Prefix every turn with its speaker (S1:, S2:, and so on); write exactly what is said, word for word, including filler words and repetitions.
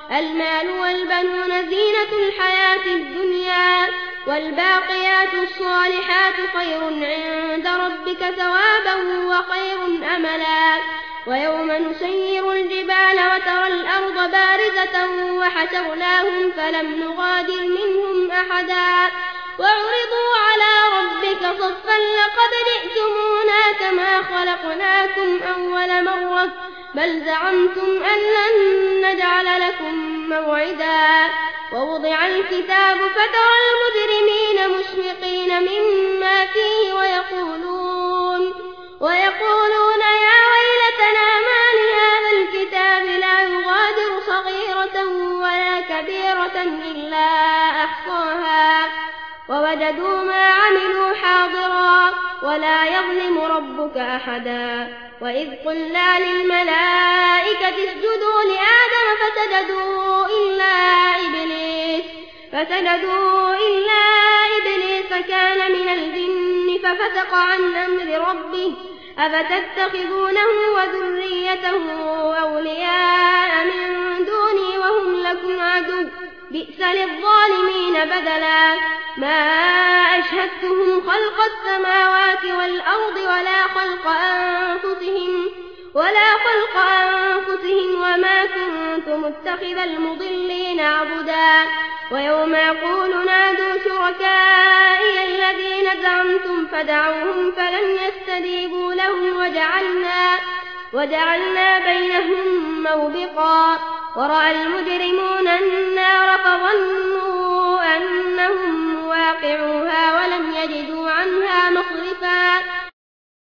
S1: المال والبنون زينة الحياة الدنيا والباقيات الصالحات خير عند ربك ثوابا وخير أملا ويوم نسير الجبال وترى الأرض بارزة وحشرناهم فلم نغادر منهم أحدا وعرضوا على ربك صفا لقد جئتمونا كما خلقناكم أول مرة بل زعمتم أن لن نجعل لكم موعدا ووضع الكتاب فترى المجرمين مشفقين مما فيه ويقولون, ويقولون يا ويلتنا ما لهذا الكتاب لا يغادر صغيرة ولا كبيرة إلا أحصاها ووجدوا ما عملوا حاضرا ولا يظلم ربك أحدا وإذ قلنا للملائكة اسجدوا لآدم فسجدوا إلا إبليس فسجدوا إلا إبليس كان من الجن ففسق عن أمر ربه أفتتخذونه وذريته أولياء من دوني وهم لكم عدو بئس للظالمين بدلا ما أشهدتهم خلق السماوات والأرض ولا خلق أنفسهم ولا خلق أنفسهم وما كنت متخذ المضلين عبدا ويوم يقول نادوا شركائي الذين زعمتم فدعوهم فلم يستجيبوا لهم وجعلنا, وجعلنا بينهم موبقا ورأى المجرمون النار فظنوا أنهم واقعوها ولم يجدوا عنها مصرفا